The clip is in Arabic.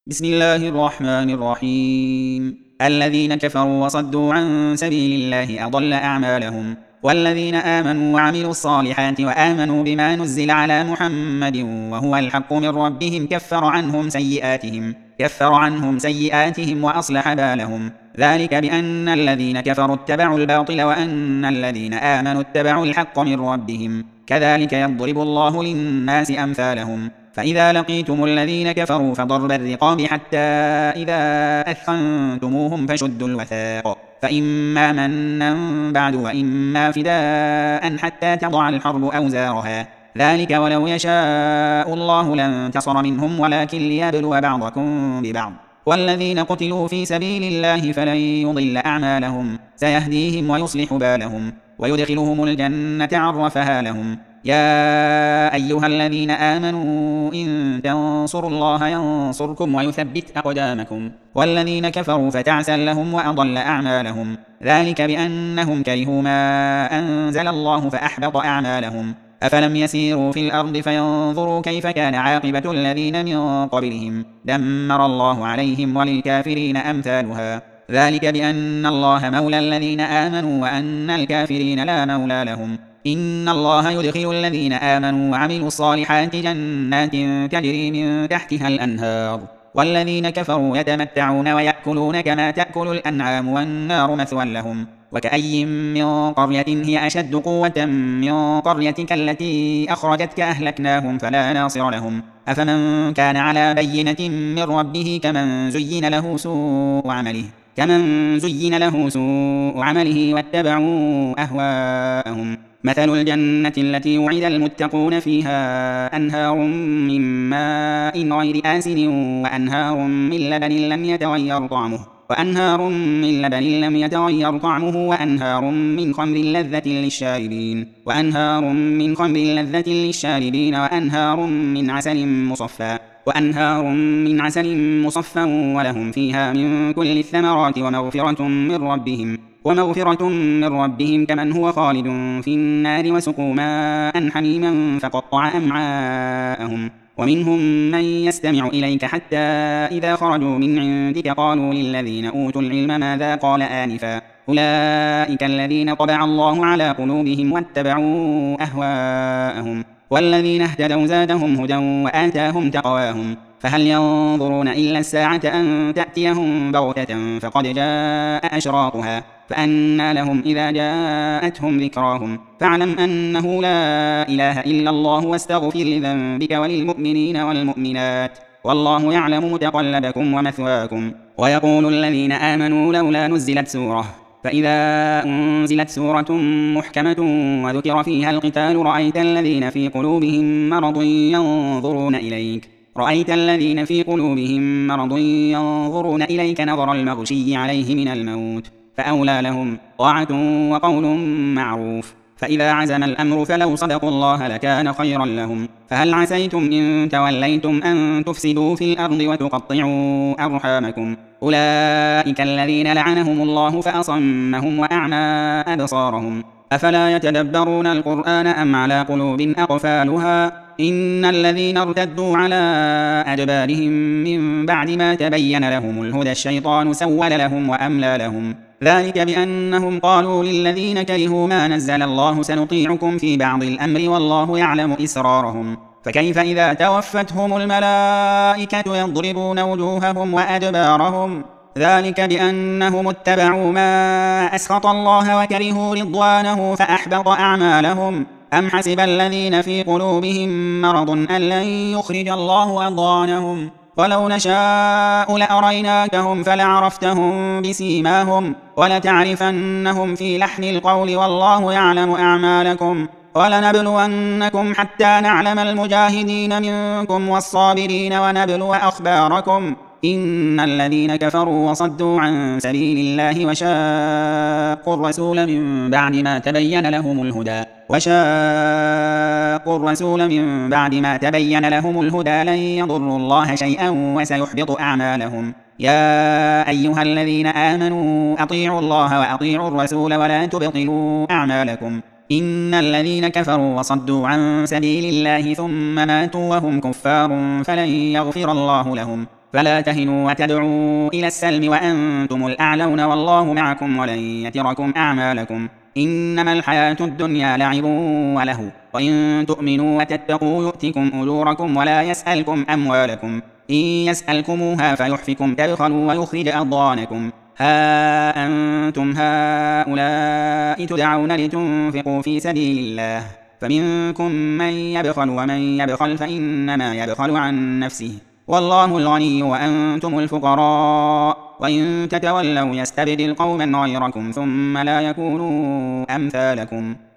بسم الله الرحمن الرحيم. الذين كفروا وصدوا عن سبيل الله أضل أعمالهم، والذين آمنوا وعملوا الصالحات وآمنوا بما نزل على محمد وهو الحق من ربهم كفر عنهم سيئاتهم وأصلح بالهم. ذلك بأن الذين كفروا اتبعوا الباطل وأن الذين آمنوا اتبعوا الحق من ربهم، كذلك يضرب الله للناس أمثالهم. فإذا لقيتم الذين كفروا فضرب الرقاب حتى إذا أثخنتموهم فشدوا الوثاق، فإما منا بعد وإما فداء حتى تضع الحرب أوزارها، ذلك ولو يشاء الله لانتصر منهم ولكن ليبلو بعضكم ببعض. والذين قتلوا في سبيل الله فلن يضل أعمالهم، سيهديهم ويصلح بالهم ويدخلهم الجنة عرفها لهم. يا أيها الذين آمنوا إن تنصروا الله ينصركم ويثبت أقدامكم. والذين كفروا فتعسا لهم وأضل أعمالهم، ذلك بأنهم كرهوا ما أنزل الله فأحبط أعمالهم. أفلم يسيروا في الأرض فينظروا كيف كان عاقبة الذين من قبلهم، دمر الله عليهم وللكافرين أمثالها. ذلك بأن الله مولى الذين آمنوا وأن الكافرين لا مولى لهم. إن الله يدخل الذين آمنوا وعملوا الصالحات جنات تجري من تحتها الأنهار، والذين كفروا يتمتعون ويأكلون كما تأكل الأنعام والنار مثوى لهم. وكأي من قرية هي أشد قوة من قريتك التي أخرجتك أهلكناهم فلا ناصر لهم. أفمن كان على بينة من ربه كمن زين له سوء عمله واتبعوا أهواءهم. مثل الجنة التي وعد المتقون فيها أنهار من ماء غير آسن وأنهار من لبن لم يتغير طعمه وأنهار من خمر لذة للشاربين وأنهار من عسل مصفى ولهم فيها من كل الثمرات ومغفرة من ربهم كمن هو خالد في النار وسقوا ماء حميما فقطع أمعاءهم. ومنهم من يستمع إليك حتى إذا خرجوا من عندك قالوا للذين أوتوا العلم ماذا قال آنفا، أولئك الذين طبع الله على قلوبهم واتبعوا أهواءهم. والذين اهتدوا زادهم هدى وآتاهم تقواهم. فهل ينظرون إلا الساعة أن تأتيهم بغتة فقد جاء أشراطها، فأنى لهم إذا جاءتهم ذكراهم. فاعلم أنه لا إله إلا الله واستغفر لذنبك وللمؤمنين والمؤمنات، والله يعلم متقلبكم ومثواكم. ويقول الذين آمنوا لولا نزلت سورة، فإذا أنزلت سورة محكمة وذكر فيها القتال رأيت الذين في قلوبهم مرض ينظرون إليك نظر المغشي عليه من الموت، فأولى لهم طاعة وقول معروف. فإذا عزم الأمر فلو صدقوا الله لكان خيرا لهم. فهل عسيتم إن توليتم أن تفسدوا في الأرض وتقطعوا أرحامكم، أولئك الذين لعنهم الله فأصمهم وأعمى أبصارهم. أفلا يتدبرون القرآن أم على قلوب أقفالها. إن الذين ارتدوا على أدبارهم من بعد ما تبين لهم الهدى الشيطان سول لهم وأملى لهم. ذلك بأنهم قالوا للذين كرهوا ما نزل الله سنطيعكم في بعض الأمر والله يعلم إسرارهم. فكيف إذا توفتهم الملائكة يضربون وجوههم وأدبارهم. ذلك بأنهم اتبعوا ما أسخط الله وكرهوا رضوانه فأحبط أعمالهم. أم حسب الذين في قلوبهم مرض أن لن يخرج الله أضغانهم. ولو نشاء لأريناكهم فلعرفتهم بسيماهم ولتعرفنهم في لحن القول والله يعلم أعمالكم. ولنبلونكم حتى نعلم المجاهدين منكم والصابرين ونبلو أخباركم. إن الذين كفروا وصدوا عن سبيل الله وشاقوا الرسول من بعد ما تبين لهم الهدى لن يضروا الله شيئا وسيحبط أعمالهم. يا أيها الذين آمنوا أطيعوا الله وأطيعوا الرسول ولا تبطلوا أعمالكم. إن الذين كفروا وصدوا عن سبيل الله ثم ماتوا وهم كفار فلن يغفر الله لهم فلا تهنوا وتدعوا إلى السلم وأنتم الأعلون والله معكم ولن يتركم أعمالكم. إنما الحياة الدنيا لعب ولهو وإن تؤمنوا وتتقوا يؤتكم أجوركم ولا يسألكم أموالكم إن يسألكموها فيحفكم تبخلوا ويخرج أضغانكم. ها أنتم هؤلاء تدعون لتنفقوا في سبيل الله فمنكم من يبخل ومن يبخل فإنما يبخل عن نفسه والله الغني وأنتم الفقراء وإن تتولوا يستبدل قوما غيركم ثم لا يكونوا أمثالكم.